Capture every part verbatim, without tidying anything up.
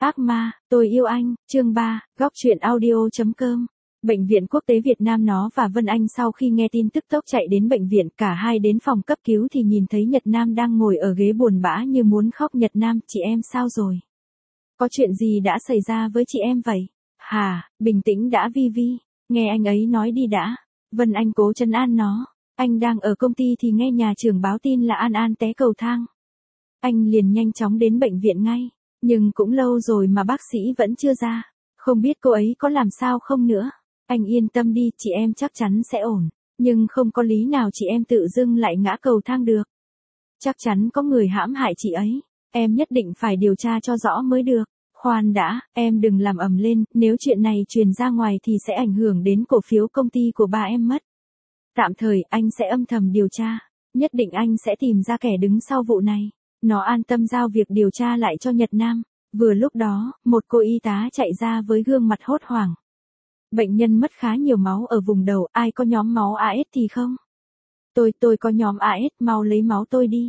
Ác ma, tôi yêu anh, chương ba, góc truyện audio.com. Bệnh viện quốc tế Việt Nam nó và Vân Anh sau khi nghe tin tức tốc chạy đến bệnh viện, cả hai đến phòng cấp cứu thì nhìn thấy Nhật Nam đang ngồi ở ghế buồn bã như muốn khóc. Nhật Nam, chị em sao rồi? Có chuyện gì đã xảy ra với chị em vậy? Hà, bình tĩnh đã Vi Vi, nghe anh ấy nói đi đã. Vân Anh cố trấn an nó. Anh đang ở công ty thì nghe nhà trưởng báo tin là An An té cầu thang. Anh liền nhanh chóng đến bệnh viện ngay. Nhưng cũng lâu rồi mà bác sĩ vẫn chưa ra. Không biết cô ấy có làm sao không nữa. Anh yên tâm đi, chị em chắc chắn sẽ ổn. Nhưng không có lý nào chị em tự dưng lại ngã cầu thang được. Chắc chắn có người hãm hại chị ấy. Em nhất định phải điều tra cho rõ mới được. Khoan đã, em đừng làm ầm lên, nếu chuyện này truyền ra ngoài thì sẽ ảnh hưởng đến cổ phiếu công ty của ba em mất. Tạm thời, anh sẽ âm thầm điều tra. Nhất định anh sẽ tìm ra kẻ đứng sau vụ này. Nó an tâm giao việc điều tra lại cho Nhật Nam. Vừa lúc đó, một cô y tá chạy ra với gương mặt hốt hoảng. Bệnh nhân mất khá nhiều máu ở vùng đầu, ai có nhóm máu a ét thì không? Tôi, tôi có nhóm a ét, mau lấy máu tôi đi.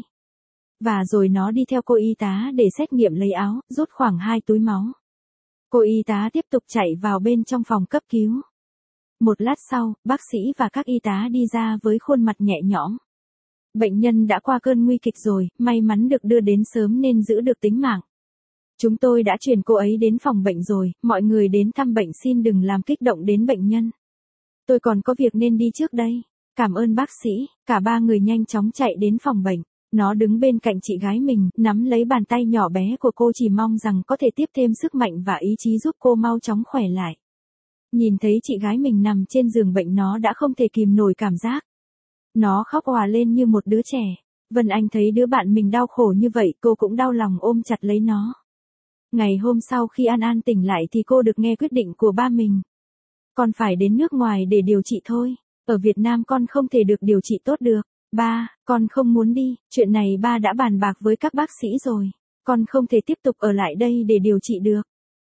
Và rồi nó đi theo cô y tá để xét nghiệm lấy áo, rút khoảng hai túi máu. Cô y tá tiếp tục chạy vào bên trong phòng cấp cứu. Một lát sau, bác sĩ và các y tá đi ra với khuôn mặt nhẹ nhõm. Bệnh nhân đã qua cơn nguy kịch rồi, may mắn được đưa đến sớm nên giữ được tính mạng. Chúng tôi đã chuyển cô ấy đến phòng bệnh rồi, mọi người đến thăm bệnh xin đừng làm kích động đến bệnh nhân. Tôi còn có việc nên đi trước đây. Cảm ơn bác sĩ, cả ba người nhanh chóng chạy đến phòng bệnh. Nó đứng bên cạnh chị gái mình, nắm lấy bàn tay nhỏ bé của cô chỉ mong rằng có thể tiếp thêm sức mạnh và ý chí giúp cô mau chóng khỏe lại. Nhìn thấy chị gái mình nằm trên giường bệnh nó đã không thể kìm nổi cảm giác. Nó khóc òa lên như một đứa trẻ. Vân Anh thấy đứa bạn mình đau khổ như vậy, cô cũng đau lòng ôm chặt lấy nó. Ngày hôm sau khi An An tỉnh lại thì cô được nghe quyết định của ba mình. Con phải đến nước ngoài để điều trị thôi. Ở Việt Nam con không thể được điều trị tốt được. Ba, con không muốn đi. Chuyện này ba đã bàn bạc với các bác sĩ rồi. Con không thể tiếp tục ở lại đây để điều trị được.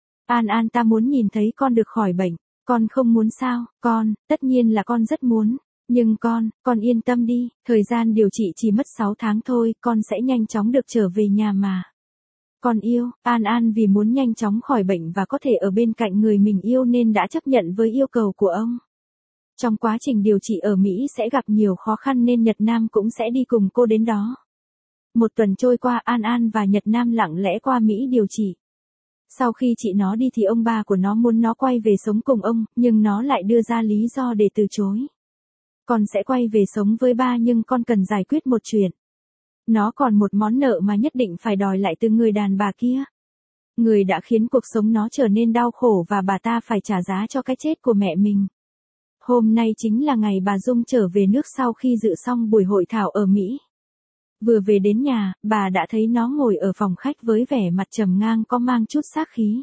An An, ta muốn nhìn thấy con được khỏi bệnh. Con không muốn sao? Con, tất nhiên là con rất muốn. Nhưng con, con yên tâm đi, thời gian điều trị chỉ mất sáu tháng thôi, con sẽ nhanh chóng được trở về nhà mà. Con yêu, An An vì muốn nhanh chóng khỏi bệnh và có thể ở bên cạnh người mình yêu nên đã chấp nhận với yêu cầu của ông. Trong quá trình điều trị ở Mỹ sẽ gặp nhiều khó khăn nên Nhật Nam cũng sẽ đi cùng cô đến đó. Một tuần trôi qua, An An và Nhật Nam lặng lẽ qua Mỹ điều trị. Sau khi chị nó đi thì ông bà của nó muốn nó quay về sống cùng ông, nhưng nó lại đưa ra lý do để từ chối. Con sẽ quay về sống với ba nhưng con cần giải quyết một chuyện. Nó còn một món nợ mà nhất định phải đòi lại từ người đàn bà kia. Người đã khiến cuộc sống nó trở nên đau khổ và bà ta phải trả giá cho cái chết của mẹ mình. Hôm nay chính là ngày bà Dung trở về nước sau khi dự xong buổi hội thảo ở Mỹ. Vừa về đến nhà, bà đã thấy nó ngồi ở phòng khách với vẻ mặt trầm ngang có mang chút sát khí.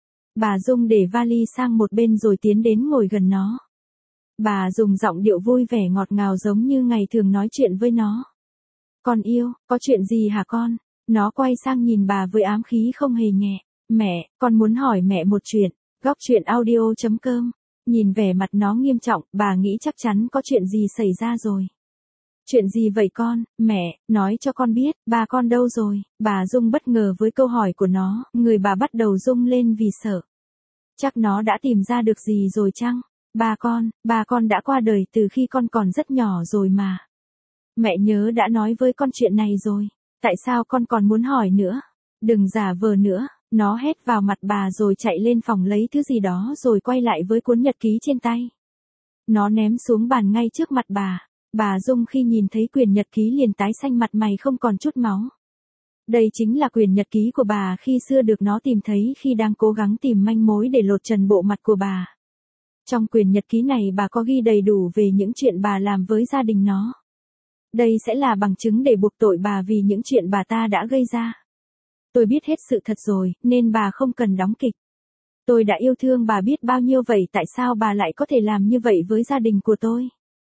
Bà Dung để vali sang một bên rồi tiến đến ngồi gần nó. Bà dùng giọng điệu vui vẻ ngọt ngào giống như ngày thường nói chuyện với nó. Con yêu, có chuyện gì hả con? Nó quay sang nhìn bà với ám khí không hề nhẹ. Mẹ, con muốn hỏi mẹ một chuyện. Góc truyện audio.com. Nhìn vẻ mặt nó nghiêm trọng, bà nghĩ chắc chắn có chuyện gì xảy ra rồi. Chuyện gì vậy con? Mẹ, nói cho con biết, ba con đâu rồi? Bà Dung bất ngờ với câu hỏi của nó, người bà bắt đầu rung lên vì sợ. Chắc nó đã tìm ra được gì rồi chăng? Ba con, ba con đã qua đời từ khi con còn rất nhỏ rồi mà. Mẹ nhớ đã nói với con chuyện này rồi. Tại sao con còn muốn hỏi nữa? Đừng giả vờ nữa. Nó hét vào mặt bà rồi chạy lên phòng lấy thứ gì đó rồi quay lại với cuốn nhật ký trên tay. Nó ném xuống bàn ngay trước mặt bà. Bà Dung khi nhìn thấy quyển nhật ký liền tái xanh mặt mày không còn chút máu. Đây chính là quyển nhật ký của bà khi xưa được nó tìm thấy khi đang cố gắng tìm manh mối để lột trần bộ mặt của bà. Trong quyển nhật ký này bà có ghi đầy đủ về những chuyện bà làm với gia đình nó. Đây sẽ là bằng chứng để buộc tội bà vì những chuyện bà ta đã gây ra. Tôi biết hết sự thật rồi, nên bà không cần đóng kịch. Tôi đã yêu thương bà biết bao nhiêu vậy tại sao bà lại có thể làm như vậy với gia đình của tôi?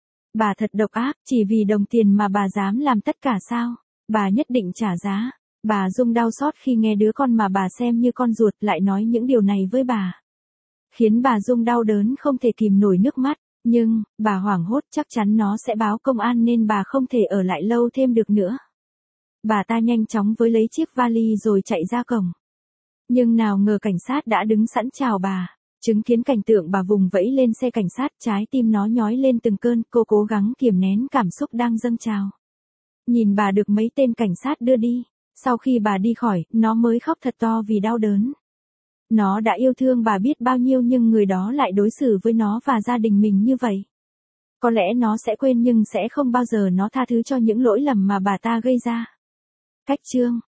Bà thật độc ác, chỉ vì đồng tiền mà bà dám làm tất cả sao? Bà nhất định trả giá. Bà Dung đau xót khi nghe đứa con mà bà xem như con ruột lại nói những điều này với bà. Khiến bà Dung đau đớn không thể kìm nổi nước mắt. Nhưng, bà hoảng hốt chắc chắn nó sẽ báo công an nên bà không thể ở lại lâu thêm được nữa. Bà ta nhanh chóng với lấy chiếc vali rồi chạy ra cổng. Nhưng nào ngờ cảnh sát đã đứng sẵn chào bà. Chứng kiến cảnh tượng bà vùng vẫy lên xe cảnh sát, trái tim nó nhói lên từng cơn, cô cố gắng kiềm nén cảm xúc đang dâng trào. Nhìn bà được mấy tên cảnh sát đưa đi, sau khi bà đi khỏi, nó mới khóc thật to vì đau đớn. Nó đã yêu thương bà biết bao nhiêu nhưng người đó lại đối xử với nó và gia đình mình như vậy. Có lẽ nó sẽ quên nhưng sẽ không bao giờ nó tha thứ cho những lỗi lầm mà bà ta gây ra. Cách chương